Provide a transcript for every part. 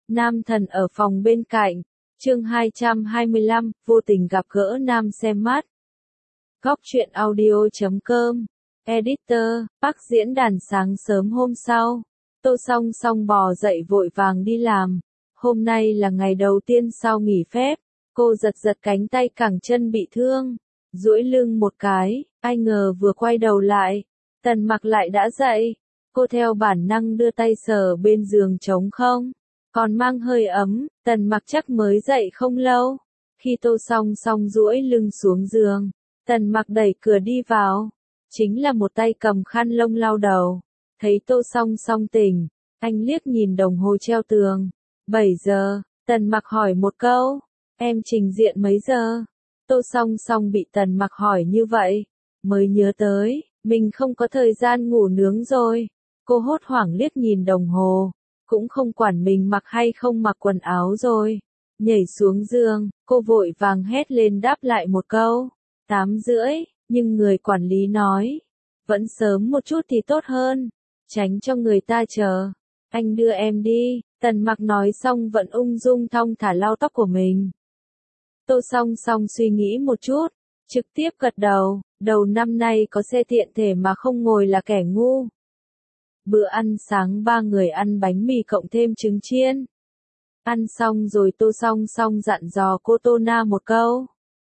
Nam thần ở phòng bên cạnh. Chương 225, vô tình gặp gỡ nam xem mắt. Góc truyện audio.com. Editor, Bắc diễn đàn. Sáng sớm hôm sau, Tô Song Song bò dậy vội vàng đi làm. Hôm nay là ngày đầu tiên sau nghỉ phép. Cô giật giật cánh tay cẳng chân bị thương, duỗi lưng một cái, ai ngờ vừa quay đầu lại, Tần Mặc lại đã dậy. Cô theo bản năng đưa tay sờ bên giường trống không, còn mang hơi ấm. Tần Mặc chắc mới dậy không lâu. Khi Tô Song Song duỗi lưng xuống giường, Tần Mặc đẩy cửa đi vào, chính là một tay cầm khăn lông lau đầu. Thấy Tô Song Song tỉnh, anh liếc nhìn đồng hồ treo tường. 7 giờ, Tần Mặc hỏi một câu, em trình diện mấy giờ? Tô Song Song bị Tần Mặc hỏi như vậy, mới nhớ tới, mình không có thời gian ngủ nướng rồi. Cô hốt hoảng liếc nhìn đồng hồ, cũng không quản mình mặc hay không mặc quần áo rồi. Nhảy xuống giường, cô vội vàng hét lên đáp lại một câu, 8:30, nhưng người quản lý nói, vẫn sớm một chút thì tốt hơn, tránh cho người ta chờ. Anh đưa em đi. Tần Mặc nói xong vẫn ung dung thong thả lau tóc của mình. Tô Song Song suy nghĩ một chút, trực tiếp gật đầu, đầu năm nay có xe tiện thể mà không ngồi là kẻ ngu. Bữa ăn sáng ba người ăn bánh mì cộng thêm trứng chiên. Ăn xong rồi Tô Song Song dặn dò cô Tô Na một câu,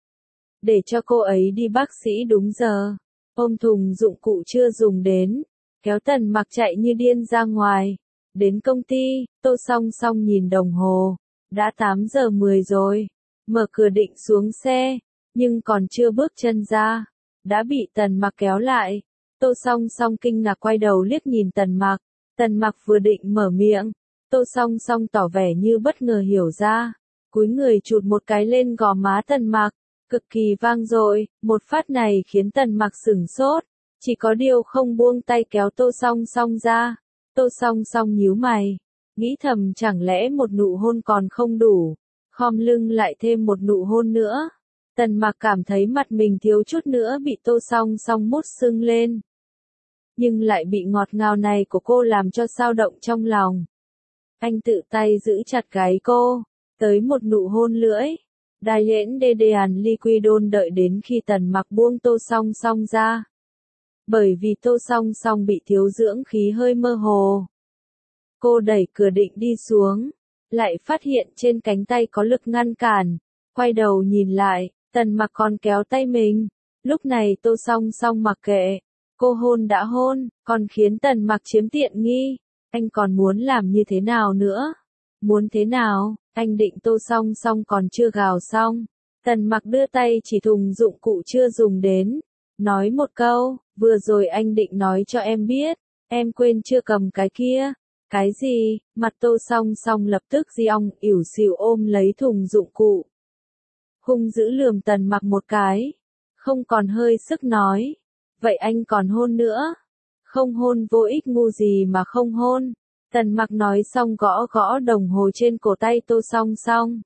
để cho cô ấy đi bác sĩ đúng giờ. Ôm thùng dụng cụ chưa dùng đến, kéo Tần Mặc chạy như điên ra ngoài. Đến công ty, Tô Song Song nhìn đồng hồ, đã 8:10 rồi. Mở cửa định xuống xe, nhưng còn chưa bước chân ra, đã bị Tần Mặc kéo lại. Tô Song Song kinh ngạc quay đầu liếc nhìn Tần Mặc. Tần Mặc vừa định mở miệng, Tô Song Song tỏ vẻ như bất ngờ hiểu ra, cúi người chụt một cái lên gò má Tần Mặc, cực kỳ vang dội. Một phát này khiến Tần Mặc sửng sốt, chỉ có điều không buông tay kéo Tô Song Song ra. Tô Song Song nhíu mày, nghĩ thầm chẳng lẽ một nụ hôn còn không đủ, khom lưng lại thêm một nụ hôn nữa. Tần Mặc cảm thấy mặt mình thiếu chút nữa bị Tô Song Song mút sưng lên, nhưng lại bị ngọt ngào này của cô làm cho dao động trong lòng. Anh tự tay giữ chặt gáy cô, tới một nụ hôn lưỡi. Đai nhẽn Dedean Liquidol đợi đến khi Tần Mặc buông Tô Song Song ra. Bởi vì Tô Song Song bị thiếu dưỡng khí hơi mơ hồ. Cô đẩy cửa định đi xuống, lại phát hiện trên cánh tay có lực ngăn cản. Quay đầu nhìn lại, Tần Mặc còn kéo tay mình. Lúc này Tô Song Song mặc kệ, cô hôn đã hôn, còn khiến Tần Mặc chiếm tiện nghi. Anh còn muốn làm như thế nào nữa? Muốn thế nào? Anh định Tô Song Song còn chưa gào xong, Tần Mặc đưa tay chỉ thùng dụng cụ chưa dùng đến, nói một câu, vừa rồi anh định nói cho em biết, em quên chưa cầm cái kia. Cái gì? Mặt Tô Song Song lập tức giong ỉu xìu ôm lấy thùng dụng cụ, hung dữ lườm Tần Mặc một cái, không còn hơi sức nói, vậy anh còn hôn nữa? Không hôn vô ích, ngu gì mà không hôn. Tần Mặc nói xong gõ gõ đồng hồ trên cổ tay Tô Song Song.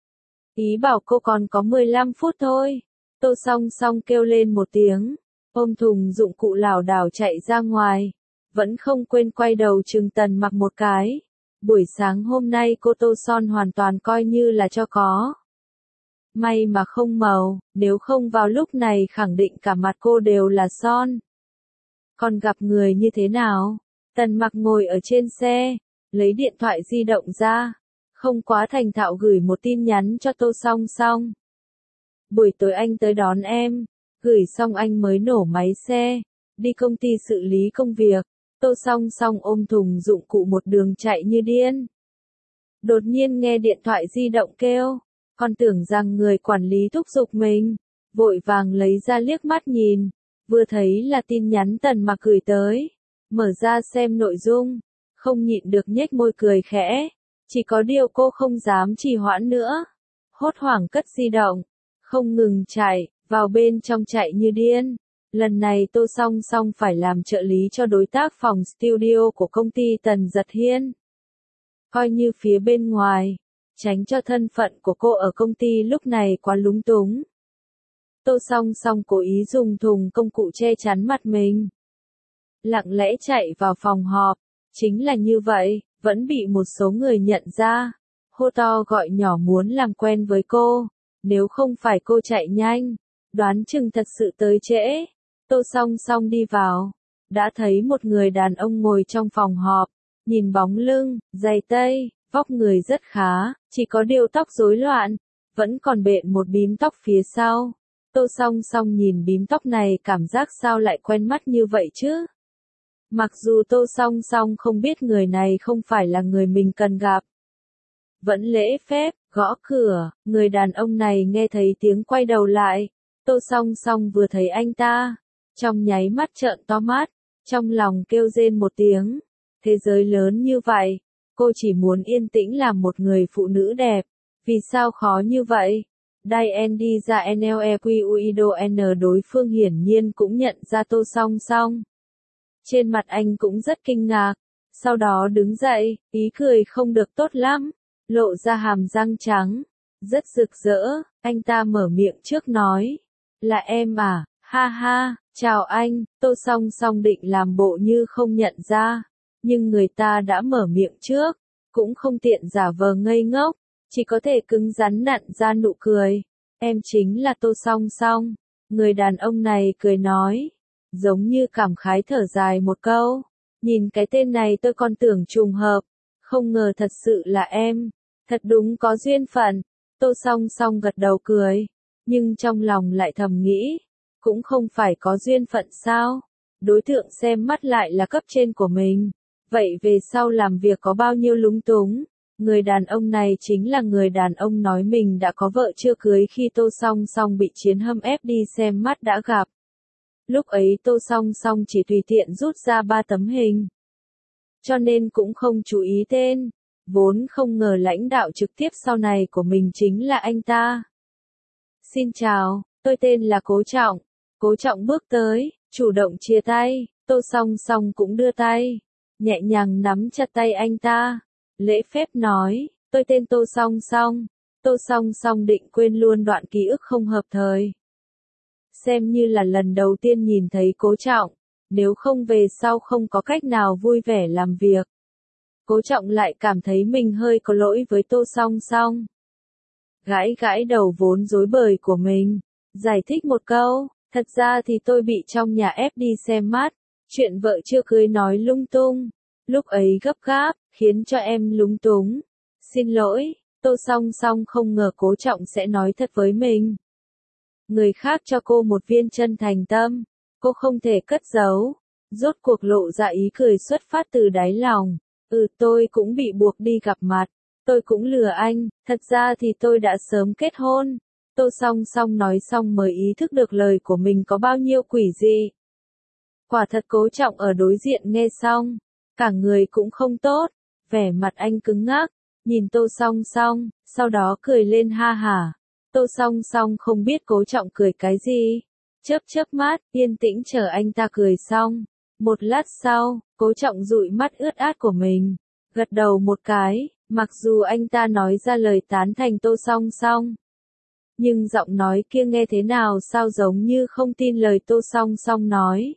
Ý bảo cô còn có 15 phút thôi. Tô Song Song kêu lên một tiếng, ôm thùng dụng cụ lảo đảo chạy ra ngoài, vẫn không quên quay đầu chừng Tần Mặc một cái. Buổi sáng hôm nay cô tô son hoàn toàn coi như là cho có. May mà không màu, nếu không vào lúc này khẳng định cả mặt cô đều là son. Còn gặp người như thế nào? Tần Mặc ngồi ở trên xe, lấy điện thoại di động ra, không quá thành thạo gửi một tin nhắn cho Tô Song Song. Buổi tối anh tới đón em. Gửi xong anh mới nổ máy xe, đi công ty xử lý công việc. Tô Song Song ôm thùng dụng cụ một đường chạy như điên. Đột nhiên nghe điện thoại di động kêu, còn tưởng rằng người quản lý thúc giục mình, vội vàng lấy ra liếc mắt nhìn, vừa thấy là tin nhắn Tần Mặc gửi tới. Mở ra xem nội dung, không nhịn được nhếch môi cười khẽ, chỉ có điều cô không dám trì hoãn nữa. Hốt hoảng cất di động, không ngừng chạy, vào bên trong chạy như điên. Lần này Tô Song Song phải làm trợ lý cho đối tác phòng studio của công ty Tần Giật Hiên. Coi như phía bên ngoài, tránh cho thân phận của cô ở công ty lúc này quá lúng túng. Tô Song Song cố ý dùng thùng công cụ che chắn mặt mình, lặng lẽ chạy vào phòng họp. Chính là như vậy, vẫn bị một số người nhận ra. hô to gọi nhỏ muốn làm quen với cô. Nếu không phải cô chạy nhanh, đoán chừng thật sự tới trễ. Tô Song Song đi vào, đã thấy một người đàn ông ngồi trong phòng họp, nhìn bóng lưng, giày tây, vóc người rất khá, chỉ có điều tóc rối loạn, vẫn còn bện một bím tóc phía sau. Tô Song Song nhìn bím tóc này cảm giác sao lại quen mắt như vậy chứ? Mặc dù Tô Song Song không biết người này không phải là người mình cần gặp. Vẫn lễ phép, gõ cửa, người đàn ông này nghe thấy tiếng quay đầu lại. Tô Song Song vừa thấy anh ta, trong nháy mắt trợn to mắt, trong lòng kêu rên một tiếng. Thế giới lớn như vậy, cô chỉ muốn yên tĩnh làm một người phụ nữ đẹp. Vì sao khó như vậy? Dien đi ra NLEQUIDO N đối phương hiển nhiên cũng nhận ra Tô Song Song. Trên mặt anh cũng rất kinh ngạc, sau đó đứng dậy, ý cười không được tốt lắm, lộ ra hàm răng trắng, rất rực rỡ, anh ta mở miệng trước nói, là em à, ha ha, chào anh. Tô Song Song định làm bộ như không nhận ra, nhưng người ta đã mở miệng trước, cũng không tiện giả vờ ngây ngốc, chỉ có thể cứng rắn nặn ra nụ cười, em chính là Tô Song Song. Người đàn ông này cười nói, giống như cảm khái thở dài một câu, nhìn cái tên này tôi còn tưởng trùng hợp, không ngờ thật sự là em, thật đúng có duyên phận. Tô Song Song gật đầu cười, nhưng trong lòng lại thầm nghĩ, cũng không phải có duyên phận sao, đối tượng xem mắt lại là cấp trên của mình, vậy về sau làm việc có bao nhiêu lúng túng. Người đàn ông này chính là người đàn ông nói mình đã có vợ chưa cưới khi Tô Song Song bị Chiến Hâm ép đi xem mắt đã gặp. Lúc ấy Tô Song Song chỉ tùy tiện rút ra 3 tấm hình, cho nên cũng không chú ý tên, vốn không ngờ lãnh đạo trực tiếp sau này của mình chính là anh ta. Xin chào, tôi tên là Cố Trọng. Cố Trọng bước tới, chủ động chia tay, Tô Song Song cũng đưa tay, nhẹ nhàng nắm chặt tay anh ta, lễ phép nói, tôi tên Tô Song Song. Tô Song Song định quên luôn đoạn ký ức không hợp thời. Xem như là lần đầu tiên nhìn thấy Cố Trọng, nếu không về sau không có cách nào vui vẻ làm việc. Cố Trọng lại cảm thấy mình hơi có lỗi với Tô Song Song. Gãi gãi đầu vốn rối bời của mình, giải thích một câu, thật ra thì tôi bị trong nhà ép đi xem mắt, chuyện vợ chưa cưới nói lung tung, lúc ấy gấp gáp, khiến cho em lúng túng. Xin lỗi. Tô Song Song không ngờ Cố Trọng sẽ nói thật với mình. Người khác cho cô một viên chân thành tâm, cô không thể cất giấu, rốt cuộc lộ ra ý cười xuất phát từ đáy lòng. Tôi cũng bị buộc đi gặp mặt, tôi cũng lừa anh, thật ra thì tôi đã sớm kết hôn. Tô Song Song nói xong mới ý thức được lời của mình có bao nhiêu quỷ dị. Quả thật Cố Trọng ở đối diện nghe xong, cả người cũng không tốt, vẻ mặt anh cứng ngắc, nhìn Tô Song Song, sau đó cười lên ha hả. Tô Song Song không biết Cố Trọng cười cái gì, chớp chớp mắt, yên tĩnh chờ anh ta cười xong. Một lát sau, Cố Trọng dụi mắt ướt át của mình, gật đầu một cái, mặc dù anh ta nói ra lời tán thành Tô Song Song, nhưng giọng nói kia nghe thế nào sao giống như không tin lời Tô Song Song nói.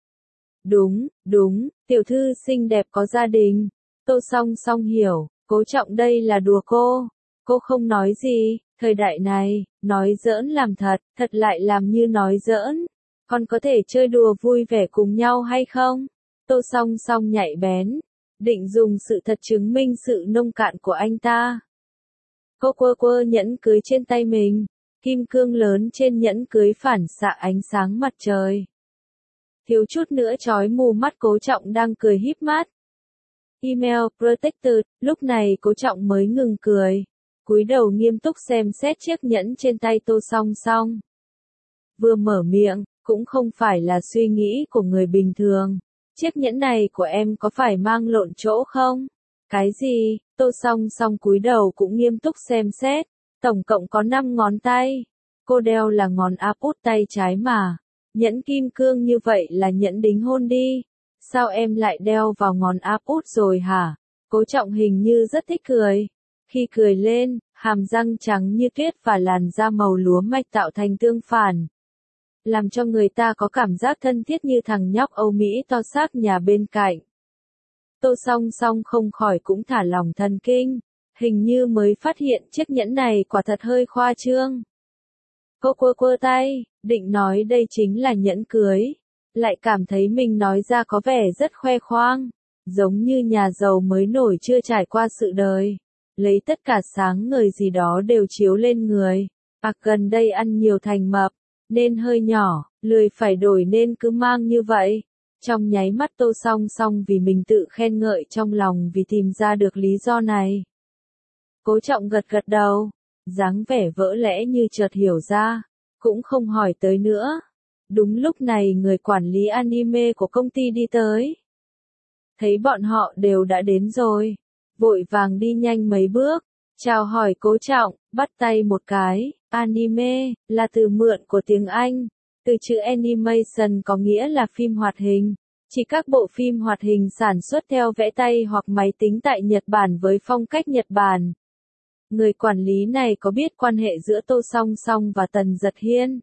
Đúng, tiểu thư xinh đẹp có gia đình. Tô Song Song hiểu, Cố Trọng đây là đùa cô không nói gì, thời đại này, nói giỡn làm thật, thật lại làm như nói giỡn. Còn có thể chơi đùa vui vẻ cùng nhau hay không? Tô Song Song nhạy bén, định dùng sự thật chứng minh sự nông cạn của anh ta. Cô quơ nhẫn cưới trên tay mình, kim cương lớn trên nhẫn cưới phản xạ ánh sáng mặt trời. Thiếu chút nữa chói mù mắt Cố Trọng đang cười híp mắt. Email Protected, lúc này Cố Trọng mới ngừng cười, cúi đầu nghiêm túc xem xét chiếc nhẫn trên tay Tô Song Song. Vừa mở miệng, cũng không phải là suy nghĩ của người bình thường. Chiếc nhẫn này của em có phải mang lộn chỗ không? Cái gì? Tô Song Song cúi đầu cũng nghiêm túc xem xét. Tổng cộng có 5 ngón tay. Cô đeo là ngón áp út tay trái mà. Nhẫn kim cương như vậy là nhẫn đính hôn đi. Sao em lại đeo vào ngón áp út rồi hả? Cố Trọng hình như rất thích cười. Khi cười lên, hàm răng trắng như tuyết và làn da màu lúa mạch tạo thành tương phản, làm cho người ta có cảm giác thân thiết như thằng nhóc Âu Mỹ to xác nhà bên cạnh. Tô Song Song không khỏi cũng thả lỏng thần kinh, Hình như mới phát hiện chiếc nhẫn này quả thật hơi khoa trương. Cô quơ tay, định nói đây chính là nhẫn cưới. Lại cảm thấy mình nói ra có vẻ rất khoe khoang. Giống như nhà giàu mới nổi chưa trải qua sự đời. Lấy tất cả sáng ngời gì đó đều chiếu lên người. Gần đây ăn nhiều thành mập, nên hơi nhỏ, lười phải đổi nên cứ mang như vậy. Trong nháy mắt Tô Song Song vì mình tự khen ngợi trong lòng vì tìm ra được lý do này. Cố Trọng gật gật đầu, dáng vẻ vỡ lẽ như chợt hiểu ra, cũng không hỏi tới nữa. Đúng lúc này người quản lý anime của công ty đi tới. Thấy bọn họ đều đã đến rồi, vội vàng đi nhanh mấy bước, chào hỏi Cố Trọng, bắt tay một cái. Anime là từ mượn của tiếng Anh, từ chữ animation có nghĩa là phim hoạt hình. Chỉ các bộ phim hoạt hình sản xuất theo vẽ tay hoặc máy tính tại Nhật Bản với phong cách Nhật Bản. Người quản lý này có biết quan hệ giữa Tô Song Song và Tần Giật Hiên.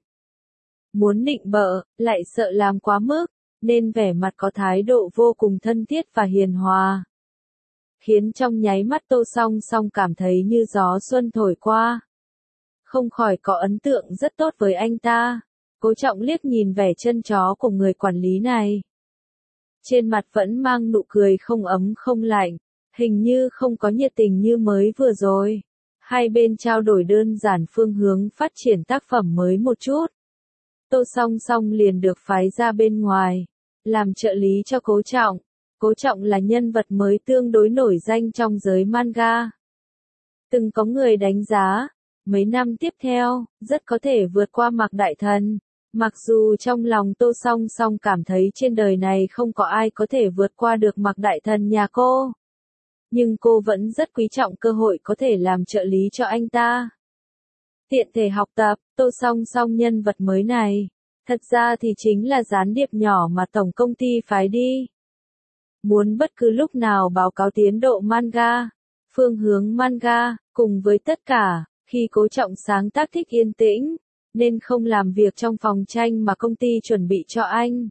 Muốn nịnh bợ, lại sợ làm quá mức, nên vẻ mặt có thái độ vô cùng thân thiết và hiền hòa. Khiến trong nháy mắt Tô Song Song cảm thấy như gió xuân thổi qua. Không khỏi có ấn tượng rất tốt với anh ta. Cố Trọng liếc nhìn vẻ chân chó của người quản lý này. Trên mặt vẫn mang nụ cười không ấm không lạnh, hình như không có nhiệt tình như mới vừa rồi. Hai bên trao đổi đơn giản phương hướng phát triển tác phẩm mới một chút. Tô Song Song liền được phái ra bên ngoài, làm trợ lý cho Cố Trọng. Cố Trọng là nhân vật mới tương đối nổi danh trong giới manga. Từng có người đánh giá, mấy năm tiếp theo, rất có thể vượt qua Mạc Đại Thần. Mặc dù trong lòng Tô Song Song cảm thấy trên đời này không có ai có thể vượt qua được Mạc Đại Thần nhà cô. Nhưng cô vẫn rất quý trọng cơ hội có thể làm trợ lý cho anh ta. Tiện thể học tập, Tô Song Song nhân vật mới này, thật ra thì chính là gián điệp nhỏ mà tổng công ty phái đi. Muốn bất cứ lúc nào báo cáo tiến độ manga, phương hướng manga, cùng với tất cả, khi Cố Trọng sáng tác thích yên tĩnh, nên không làm việc trong phòng tranh mà công ty chuẩn bị cho anh.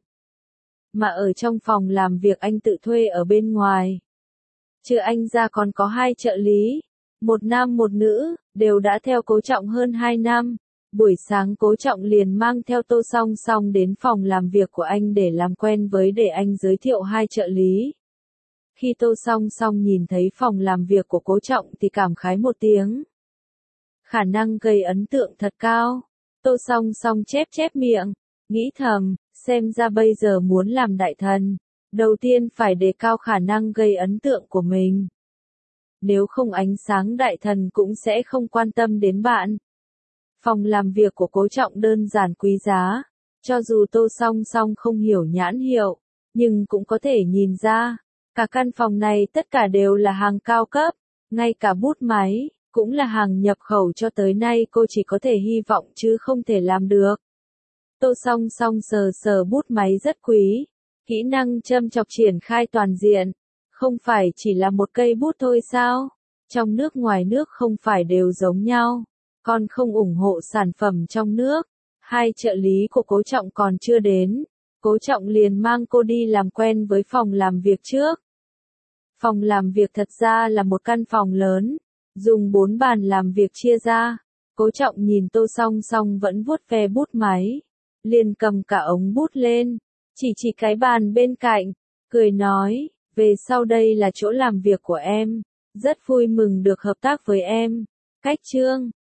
Mà ở trong phòng làm việc anh tự thuê ở bên ngoài. Trừ anh ra còn có 2 trợ lý, một nam một nữ, đều đã theo Cố Trọng hơn 2 năm. Buổi sáng Cố Trọng liền mang theo Tô Song Song đến phòng làm việc của anh để làm quen để anh giới thiệu 2 trợ lý. Khi Tô Song Song nhìn thấy phòng làm việc của Cố Trọng thì cảm khái một tiếng. Khả năng gây ấn tượng thật cao. Tô Song Song chép miệng, nghĩ thầm, xem ra bây giờ muốn làm đại thần, đầu tiên phải đề cao khả năng gây ấn tượng của mình. Nếu không ánh sáng đại thần cũng sẽ không quan tâm đến bạn. Phòng làm việc của Cố Trọng đơn giản quý giá, cho dù Tô Song Song không hiểu nhãn hiệu, nhưng cũng có thể nhìn ra, cả căn phòng này tất cả đều là hàng cao cấp, ngay cả bút máy, cũng là hàng nhập khẩu cho tới nay cô chỉ có thể hy vọng chứ không thể làm được. Tô Song Song sờ bút máy rất quý, kỹ năng châm chọc triển khai toàn diện, không phải chỉ là một cây bút thôi sao? Trong nước ngoài nước không phải đều giống nhau, còn không ủng hộ sản phẩm trong nước. 2 trợ lý của Cố Trọng còn chưa đến, Cố Trọng liền mang cô đi làm quen với phòng làm việc trước. Phòng làm việc thật ra là một căn phòng lớn, dùng 4 bàn làm việc chia ra. Cố Trọng nhìn Tô Song Song vẫn vuốt ve bút máy, liền cầm cả ống bút lên, chỉ cái bàn bên cạnh, cười nói, về sau đây là chỗ làm việc của em, rất vui mừng được hợp tác với em. Cách chương